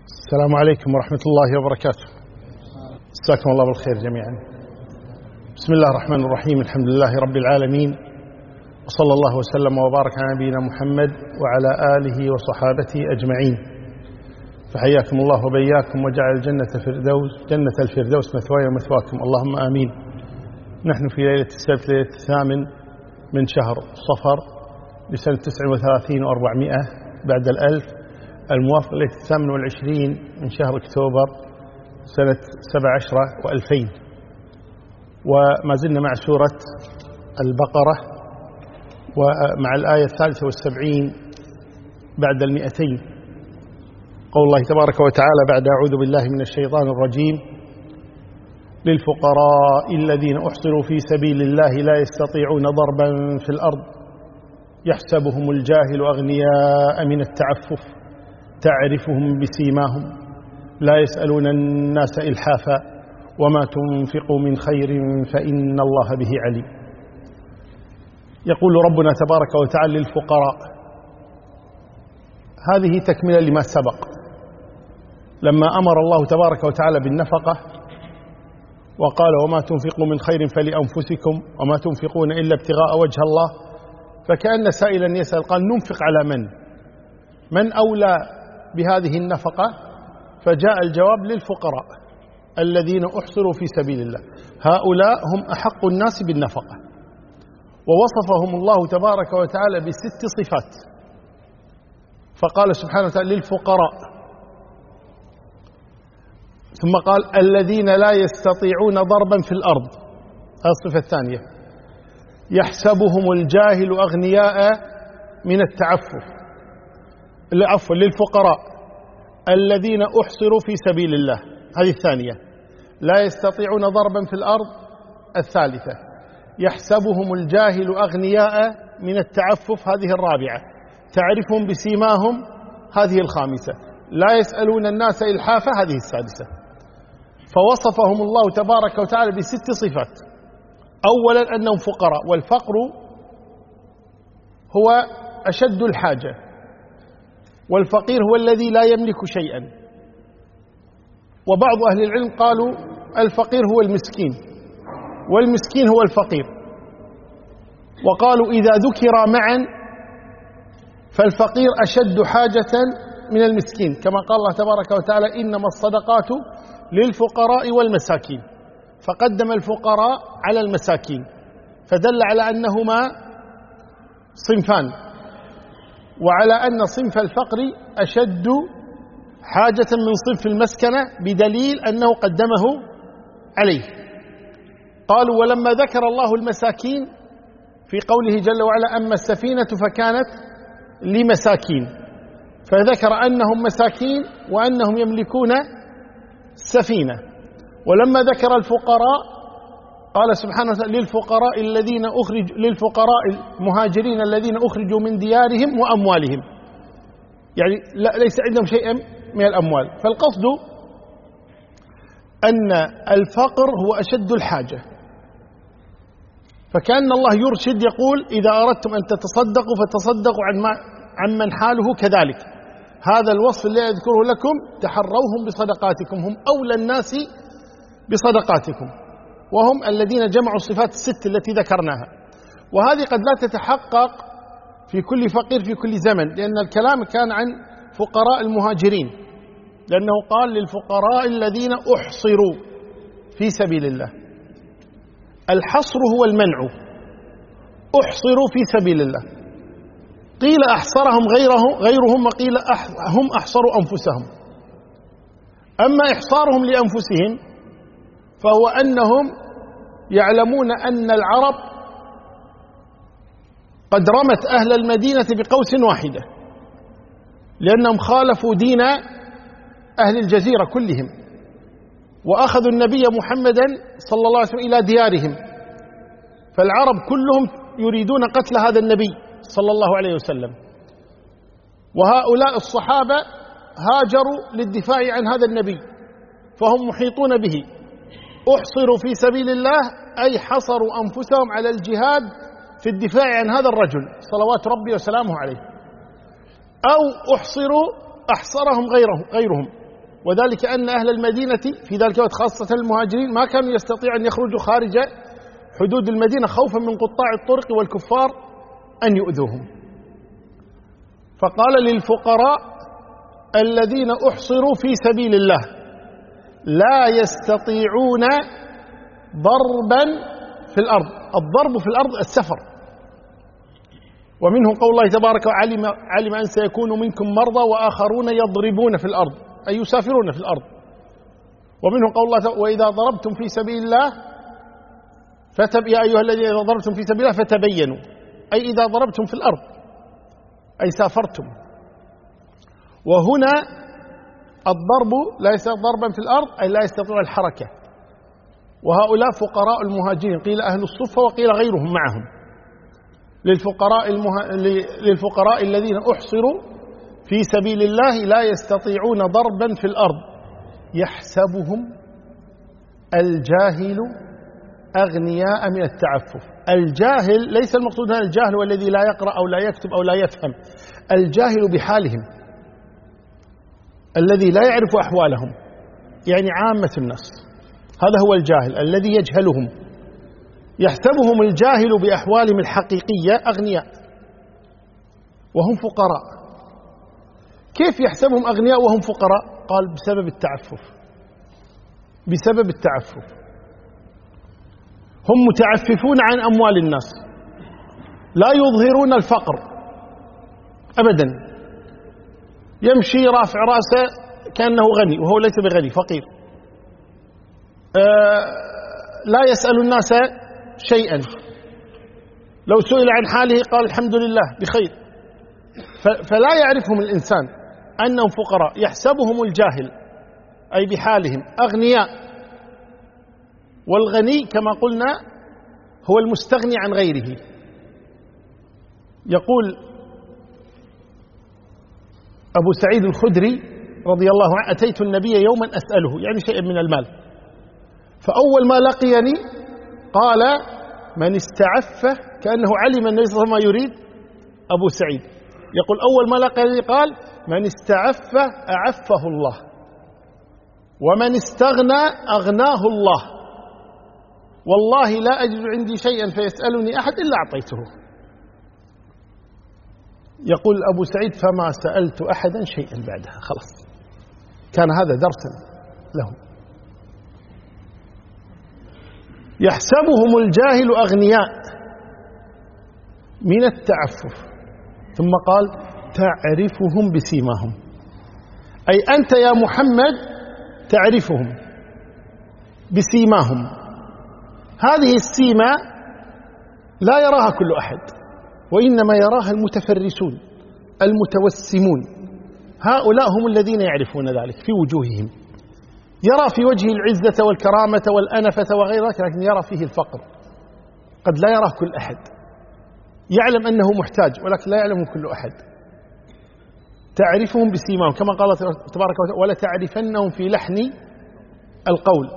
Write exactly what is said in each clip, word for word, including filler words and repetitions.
السلام عليكم ورحمة الله وبركاته. جزاكم الله بالخير جميعا. بسم الله الرحمن الرحيم. الحمد لله رب العالمين، وصلى الله وسلم وبارك على نبينا محمد وعلى آله وصحابته أجمعين. فحياكم الله وبياكم وجعل الجنة الفردوس جنة الفردوس مثواي ومثواكم، اللهم آمين. نحن في ليلة السبت، ليلة الثامن من شهر صفر بسنة تسع وثلاثين وأربعمائة بعد الألف، الموافق ليلة الثامن والعشرين من شهر أكتوبر سنة سبع عشرة وألفين. وما زلنا مع سورة البقرة ومع الآية الثالثة والسبعين بعد المئتين. قول الله تبارك وتعالى بعد أعوذ بالله من الشيطان الرجيم: للفقراء الذين أحصروا في سبيل الله لا يستطيعون ضربا في الأرض يحسبهم الجاهل أغنياء من التعفف تعرفهم بسيماهم لا يسألون الناس إلحافا وما تنفقوا من خير فإن الله به عليم. يقول ربنا تبارك وتعالى للفقراء، هذه تكملة لما سبق لما أمر الله تبارك وتعالى بالنفقة وقال: وما تنفقوا من خير فلأنفسكم وما تنفقون إلا ابتغاء وجه الله. فكأن سائلا يسأل قال: ننفق على من؟ من أولى بهذه النفقة؟ فجاء الجواب: للفقراء الذين أحصروا في سبيل الله، هؤلاء هم أحق الناس بالنفقة. ووصفهم الله تبارك وتعالى بست صفات، فقال سبحانه وتعالى: للفقراء، ثم قال: الذين لا يستطيعون ضربا في الأرض، هذه الصفة الثانية. يحسبهم الجاهل أغنياء من التعفف، عفوا للفقراء الذين أحصروا في سبيل الله، هذه الثانية. لا يستطيعون ضربا في الأرض، الثالثة. يحسبهم الجاهل أغنياء من التعفف، هذه الرابعة. تعرفهم بسيماهم، هذه الخامسة. لا يسألون الناس إلحافا، هذه السادسة. فوصفهم الله تبارك وتعالى بست صفات. أولا أنهم فقراء، والفقر هو أشد الحاجة، والفقير هو الذي لا يملك شيئا. وبعض أهل العلم قالوا الفقير هو المسكين والمسكين هو الفقير، وقالوا إذا ذكر معا فالفقير أشد حاجة من المسكين، كما قال الله تبارك وتعالى: إنما الصدقات للفقراء والمساكين، فقدم الفقراء على المساكين، فدل على أنهما صنفان، وعلى أن صنف الفقر أشد حاجة من صنف المسكنة بدليل أنه قدمه عليه. قالوا: ولما ذكر الله المساكين في قوله جل وعلا: أما السفينة فكانت لمساكين، فذكر أنهم مساكين وأنهم يملكون السفينة. ولما ذكر الفقراء قال سبحانه وتعالى: للفقراء الذين أخرج للفقراء المهاجرين الذين أخرجوا من ديارهم وأموالهم، يعني ليس عندهم شيء من الأموال. فالقصد أن الفقر هو أشد الحاجة، فكأن الله يرشد يقول: إذا أردتم أن تتصدقوا فتصدقوا عن من حاله كذلك. هذا الوصف الذي أذكره لكم تحروهم بصدقاتكم، هم أولى الناس بصدقاتكم، وهم الذين جمعوا الصفات الست التي ذكرناها. وهذه قد لا تتحقق في كل فقير في كل زمن، لأن الكلام كان عن فقراء المهاجرين، لأنه قال: للفقراء الذين أحصروا في سبيل الله. الحصر هو المنع، أحصروا في سبيل الله. قيل أحصرهم غيره غيرهم وقيل هم أحصروا أنفسهم. أما إحصارهم لأنفسهم فهو أنهم يعلمون أن العرب قد رمت أهل المدينة بقوس واحدة، لأنهم خالفوا دين أهل الجزيرة كلهم، وأخذوا النبي محمدا صلى الله عليه وسلم إلى ديارهم، فالعرب كلهم يريدون قتل هذا النبي صلى الله عليه وسلم. وهؤلاء الصحابة هاجروا للدفاع عن هذا النبي، فهم محيطون به. أحصروا في سبيل الله أي حصروا أنفسهم على الجهاد في الدفاع عن هذا الرجل صلوات ربي وسلامه عليه. أو أحصروا أحصرهم غيره غيرهم، وذلك أن أهل المدينة في ذلك الوقت خاصة المهاجرين ما كانوا يستطيعوا أن يخرجوا خارج حدود المدينة خوفا من قطاع الطرق والكفار أن يؤذوهم. فقال للفقراء الذين أحصروا في سبيل الله لا يستطيعون ضربا في الأرض. الضرب في الأرض السفر، ومنه قول الله تبارك وعلم علم أن سيكون منكم مرضى وآخرون يضربون في الأرض أي يسافرون في الأرض. ومنه قول الله وإذا ضربتم في سبيل الله فتب يا أيها الذين إذا ضربتم في سبيل الله فتبينوا، أي إذا ضربتم في الأرض أي سافرتم. وهنا الضرب لا يستطيع ضربا في الأرض أي لا يستطيع الحركة. وهؤلاء فقراء المهاجرين، قيل أهل الصفة وقيل غيرهم معهم. للفقراء, المه... للفقراء الذين أحصروا في سبيل الله لا يستطيعون ضربا في الأرض يحسبهم الجاهل أغنياء من التعفف. الجاهل ليس المقصود هنا الجاهل والذي لا يقرأ أو لا يكتب أو لا يفهم، الجاهل بحالهم الذي لا يعرف أحوالهم، يعني عامة الناس، هذا هو الجاهل الذي يجهلهم. يحسبهم الجاهل بأحوالهم الحقيقية أغنياء وهم فقراء. كيف يحسبهم أغنياء وهم فقراء؟ قال بسبب التعفف. بسبب التعفف هم متعففون عن أموال الناس، لا يظهرون الفقر أبدا، يمشي رافع رأسه كأنه غني وهو ليس بغني، فقير. آه لا يسأل الناس شيئا، لو سئل عن حاله قال الحمد لله بخير. فلا يعرفهم الإنسان أنهم فقراء، يحسبهم الجاهل أي بحالهم أغنياء. والغني كما قلنا هو المستغني عن غيره. يقول أبو سعيد الخدري رضي الله عنه أتيت النبي يوما أسأله، يعني شيئا من المال، فأول ما لقيني قال من استعف، كأنه علم النبي صلى الله عليه وسلم ما يريد أبو سعيد. يقول أول ما لقيني قال من استعف أعفه الله، ومن استغنى أغناه الله، والله لا أجد عندي شيئا فيسألني أحد إلا أعطيته. يقول أبو سعيد فما سألت أحدا شيئا بعدها، خلاص كان هذا درسا لهم. يحسبهم الجاهل أغنياء من التعفف، ثم قال تعرفهم بسيماهم، أي أنت يا محمد تعرفهم بسيماهم. هذه السيمة لا يراها كل أحد، وإنما يراها المتفرسون المتوسمون. هؤلاء هم الذين يعرفون ذلك في وجوههم، يرى في وجهه العزة والكرامة والأنفة وغير ذلك، لكن يرى فيه الفقر، قد لا يراه كل أحد. يعلم أنه محتاج ولكن لا يعلمه كل أحد. تعرفهم بسيماهم كما قال تبارك وتعالى ولا تعرفنهم في لحن القول.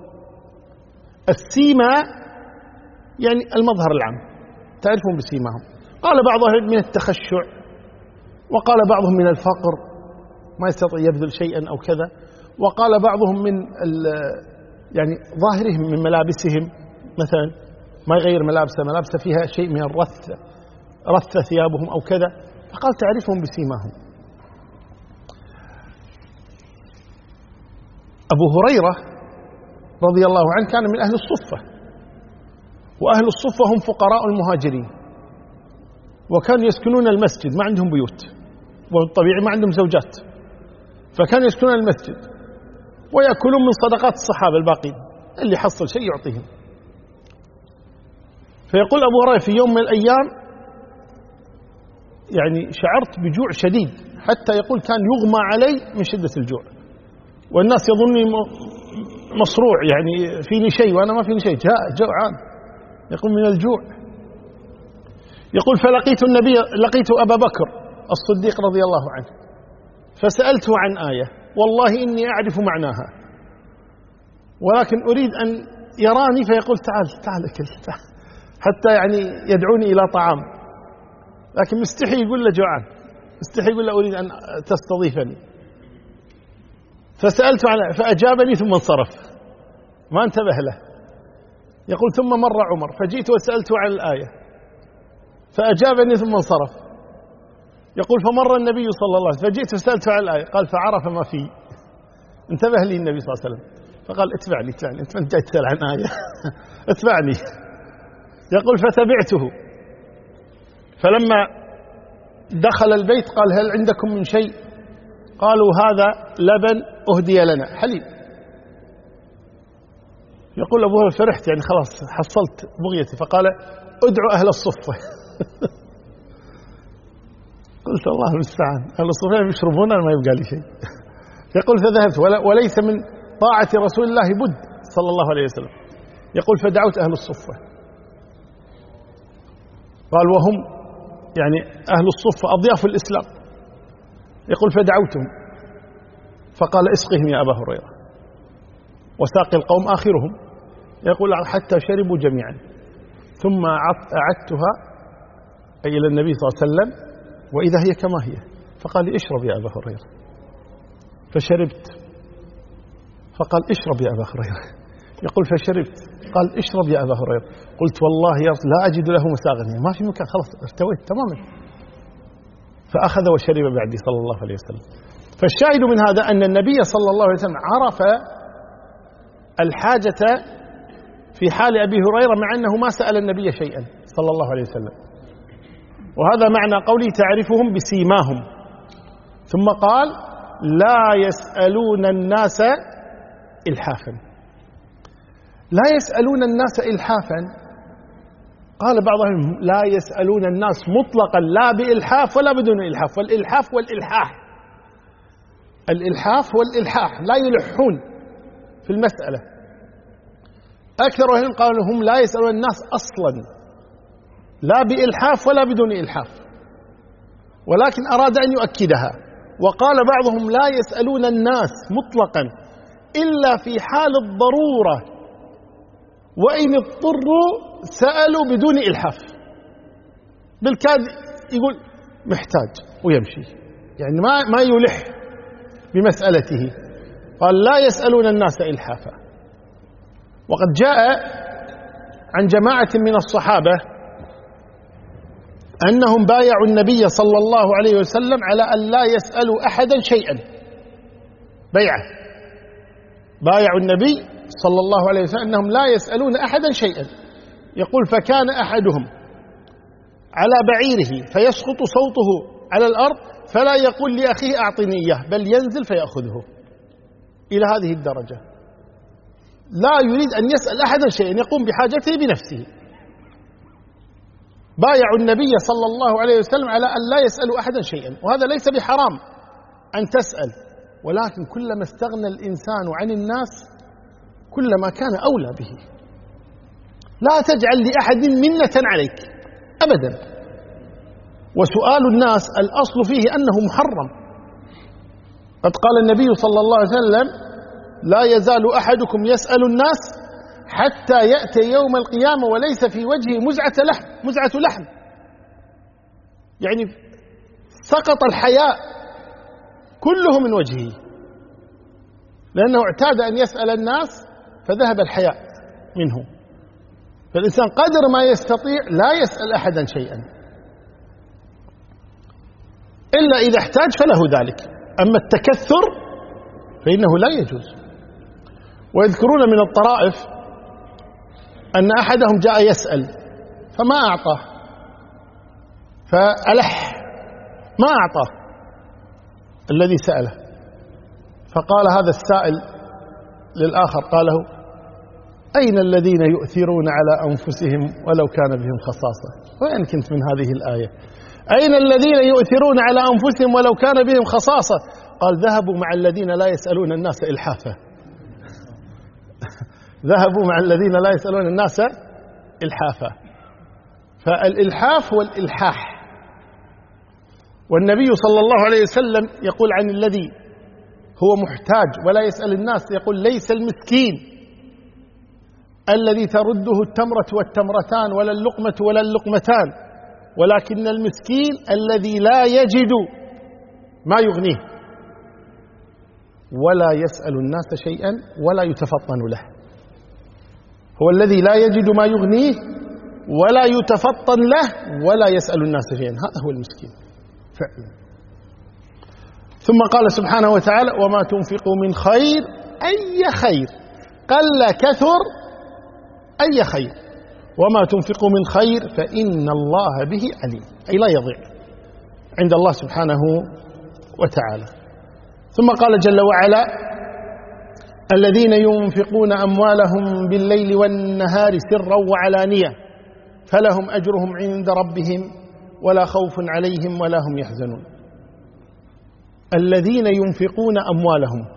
السيما يعني المظهر العام، تعرفهم بسيماهم. قال بعضهم من التخشع، وقال بعضهم من الفقر ما يستطيع يبذل شيئا أو كذا، وقال بعضهم من يعني ظاهرهم من ملابسهم، مثلا ما يغير ملابسه، ملابسه فيها شيء من الرث، رث ثيابهم أو كذا، فقال تعرفهم بسيماهم. أبو هريرة رضي الله عنه كان من أهل الصفة، وأهل الصفة هم فقراء المهاجرين، وكانوا يسكنون المسجد، ما عندهم بيوت، والطبيعي ما عندهم زوجات، فكانوا يسكنون المسجد ويأكلون من صدقات الصحابة الباقين، اللي حصل شيء يعطيهم. فيقول أبو هريرة في يوم من الأيام يعني شعرت بجوع شديد، حتى يقول كان يغمى علي من شدة الجوع، والناس يظنني مصروع يعني فيني شيء وأنا ما فيني شيء، جاء جوعان، يقول من الجوع. يقول فلقيت النبي، لقيت أبا بكر الصديق رضي الله عنه، فسألته عن آية والله إني أعرف معناها، ولكن أريد أن يراني فيقول تعال تعال أكل، تعال حتى يعني يدعوني إلى طعام، لكن مستحي يقول له جوعان، مستحي يقول له أريد أن تستضيفني. فسألت عنه فأجابني ثم انصرف، ما انتبه له. يقول ثم مر عمر فجئت وسألته عن الآية فأجابني ثم انصرف. يقول فمر النبي صلى الله عليه وسلم فجئت وسألته عن الآية قال فعرف ما فيه. انتبه لي النبي صلى الله عليه وسلم فقال اتبعني اتبعني انت من جاي تسأل عن آية اتبعني. يقول فتبعته، فلما دخل البيت قال هل عندكم من شيء؟ قالوا هذا لبن أهدي لنا، حليب. يقول أبو هريرة فرحت يعني خلاص حصلت بغيتي، فقال ادعوا أهل الصفة قلت الله المستعان، أهل الصفة يشربون ما يبقى لي شيء. يقول فذهبت وليس من طاعة رسول الله بد صلى الله عليه وسلم. يقول فدعوت أهل الصفة، قال وهم يعني أهل الصفة أضياف الإسلام. يقول فدعوتهم فقال اسقهم يا أبا هريرة، وساقي القوم آخرهم. يقول حتى شربوا جميعا، ثم أعدتها أي إلى النبي صلى الله عليه وسلم وإذا هي كما هي، فقال لي اشرب يا أبا هريرة، فشربت. فقال اشرب يا أبا هريرة، يقول فشربت، قال اشرب يا أبا هريرة. قلت والله يا رسول لا أجد له مساغنيا، ما في مكان، خلاص ارتويت تماما. فأخذ وشرب بعدي صلى الله عليه وسلم. فالشاهد من هذا أن النبي صلى الله عليه وسلم عرف الحاجة في حال أبي هريرة مع أنه ما سأل النبي شيئا صلى الله عليه وسلم. وهذا معنى قوله تعرفهم بسيماهم. ثم قال لا يسألون الناس إلحافا. لا يسألون الناس إلحافا، قال بعضهم لا يسألون الناس مطلقا لا بإلحاف ولا بدون إلحاف، والإلحاف والإلحاح. الإلحاف والإلحاح لا يلحون في المسألة. أكثر أهل قالوا هم لا يسألون الناس أصلا لا بإلحاف ولا بدون إلحاف، ولكن أراد أن يؤكدها وقال بعضهم لا يسألون الناس مطلقا إلا في حال الضرورة، وإن اضطروا سألوا بدون إلحاف. بالكاد يقول محتاج ويمشي، يعني ما ما يلح بمسألته. قال لا يسألون الناس إلحافا. وقد جاء عن جماعة من الصحابة أنهم بايعوا النبي صلى الله عليه وسلم على أن لا يسألوا أحدا شيئا، بيعة بايعوا النبي صلى الله عليه وسلم أنهم لا يسألون أحدا شيئا. يقول فكان أحدهم على بعيره فيسقط صوته على الأرض فلا يقول لأخيه أعطني إياه، بل ينزل فيأخذه، إلى هذه الدرجة. لا يريد أن يسأل أحدا شيئا، يقوم بحاجته بنفسه. بايعوا النبي صلى الله عليه وسلم على أن لا يسألوا أحدا شيئا، وهذا ليس بحرام أن تسأل، ولكن كلما استغنى الإنسان عن الناس كلما كان أولى به. لا تجعل لأحد منة عليك أبدا. وسؤال الناس الأصل فيه أنه محرم. قد قال النبي صلى الله عليه وسلم لا يزال أحدكم يسأل الناس حتى يأتي يوم القيامة وليس في وجهه مزعة لحم مزعة لحم يعني سقط الحياء كله من وجهه، لأنه اعتاد أن يسأل الناس فذهب الحياء منه. فالإنسان قدر ما يستطيع لا يسأل أحدا شيئا إلا إذا احتاج فله ذلك، أما التكثر فإنه لا يجوز. ويذكرون من الطرائف أن أحدهم جاء يسأل فما أعطاه، فألح ما أعطاه الذي سأله، فقال هذا السائل للآخر قال له أين الذين يؤثرون على أنفسهم ولو كان بهم خصاصة؟ وين كنت من هذه الآية؟ أين الذين يؤثرون على أنفسهم ولو كان بهم خصاصة؟ قال ذهبوا مع الذين لا يسألون الناس إلحافا ذهبوا مع الذين لا يسألون الناس إلحافا. فالإلحاف والإلحاح. والنبي صلى الله عليه وسلم يقول عن الذي هو محتاج ولا يسأل الناس، يقول ليس المسكين الذي ترده التمرة والتمرتان ولا اللقمة ولا اللقمتان، ولكن المسكين الذي لا يجد ما يغنيه. ولا يسأل الناس شيئا ولا يتفطن له. هو الذي لا يجد ما يغنيه ولا يتفطن له ولا يسأل الناس شيئا، هذا هو المسكين فعلا. ثم قال سبحانه وتعالى: وما تنفقوا من خير، أي خير قل كثر، أي خير، وما تنفقوا من خير فإن الله به عليم، أي لا يضيع عند الله سبحانه وتعالى. ثم قال جل وعلا: الذين ينفقون أموالهم بالليل والنهار سرا وعلانية فلهم أجرهم عند ربهم ولا خوف عليهم ولا هم يحزنون. الذين ينفقون أموالهم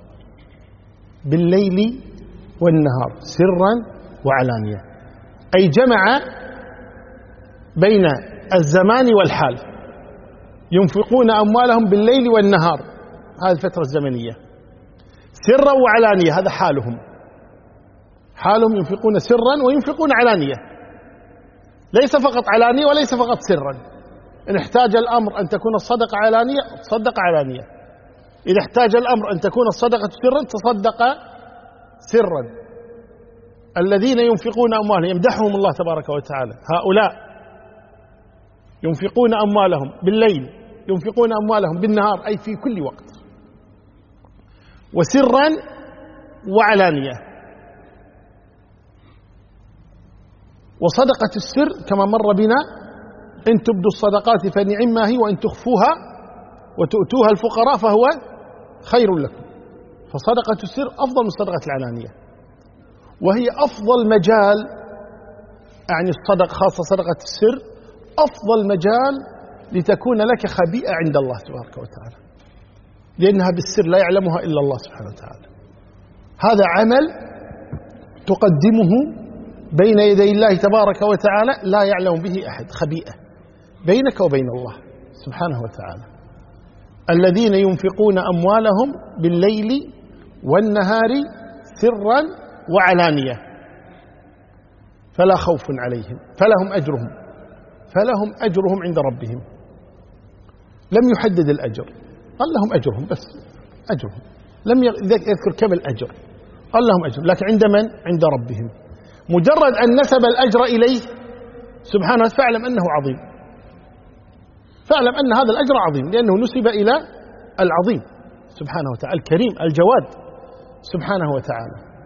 بالليل والنهار سرا وعلانية، أي جمع بين الزمان والحال. ينفقون أموالهم بالليل والنهار، هذه الفترة الزمنية، سرا وعلانية، هذا حالهم. حالهم ينفقون سرا وينفقون علانية، ليس فقط علانية وليس فقط سرا. إن احتاج الأمر أن تكون الصدقة علانية تصدق علانية، إذا احتاج الأمر أن تكون الصدقة سرا تصدق سرا. الذين ينفقون أموالهم، يمدحهم الله تبارك وتعالى، هؤلاء ينفقون أموالهم بالليل، ينفقون أموالهم بالنهار، أي في كل وقت، وسرا وعلانية. وصدقة السر كما مر بنا: إن تبدوا الصدقات فنعما هي وإن تخفوها وتؤتوها الفقراء فهو خير لكم. فصدقة السر أفضل من صدقة العلانية، وهي أفضل مجال، يعني الصدق خاصة صدقة السر أفضل مجال لتكون لك خبيئة عند الله تبارك وتعالى، لأنها بالسر لا يعلمها إلا الله سبحانه وتعالى. هذا عمل تقدمه بين يدي الله تبارك وتعالى لا يعلم به أحد، خبيئة بينك وبين الله سبحانه وتعالى. الذين ينفقون أموالهم بالليل والنهار سرا وعلانية فلا خوف عليهم فلهم أجرهم فلهم أجرهم عند ربهم. لم يحدد الأجر، قال لهم أجرهم بس، أجرهم، لم يذكر كم الأجر، قال لهم أجر، لكن عند من؟ عند ربهم. مجرد أن نسب الأجر إليه سبحانه فاعلم أنه عظيم، فاعلم أن هذا الأجر عظيم، لأنه نسب إلى العظيم سبحانه وتعالى، الكريم الجواد سبحانه وتعالى.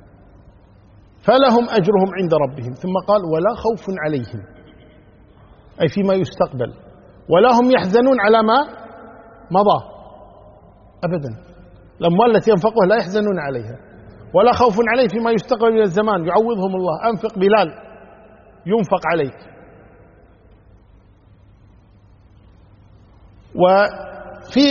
فلهم أجرهم عند ربهم. ثم قال: ولا خوف عليهم، أي فيما يستقبل، ولا هم يحزنون على ما مضى أبدا. الأموال التي ينفقها لا يحزنون عليها، ولا خوف عليه فيما يستقبل من الزمان، يعوضهم الله. أنفق بلال ينفق عليك. وفي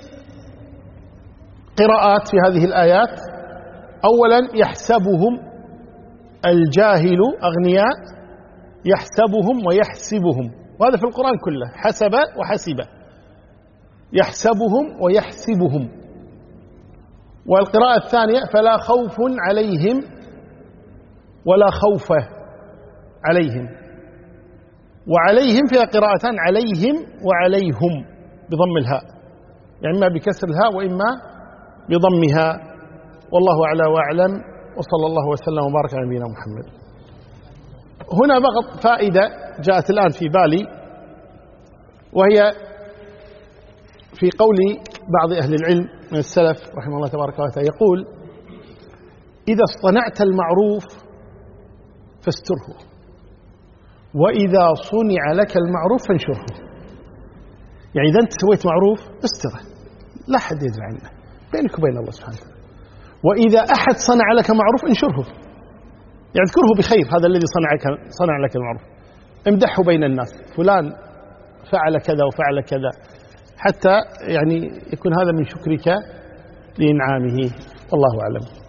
قراءات في هذه الآيات: أولا يحسبهم الجاهل أغنياء، يحسبهم ويحسبهم، وهذا في القرآن كله، حسب وحسب، يحسبهم ويحسبهم. والقراءة الثانية: فلا خوف عليهم ولا خوف عليهم. وعليهم فيها قراءتان: عليهم وعليهم بضم الهاء، يعني إما بكسر الهاء وإما بضمها. والله أعلى وأعلم، وصلى الله وسلم وبارك على نبينا محمد. هنا فقط فائدة جاءت الآن في بالي، وهي في قول بعض أهل العلم من السلف رحمه الله تبارك وتعالى، يقول: إذا اصطنعت المعروف فاستره، وإذا صنع لك المعروف فانشره. يعني إذا أنت سويت معروف استره، لا حد يدري عنه، بينك وبين الله سبحانه وتعالى. وإذا أحد صنع لك معروف انشره، يعني اذكره بخير، هذا الذي صنع صنع لك المعروف، امدحه بين الناس، فلان فعل كذا وفعل كذا، حتى يعني يكون هذا من شكرك لإنعامه. والله أعلم.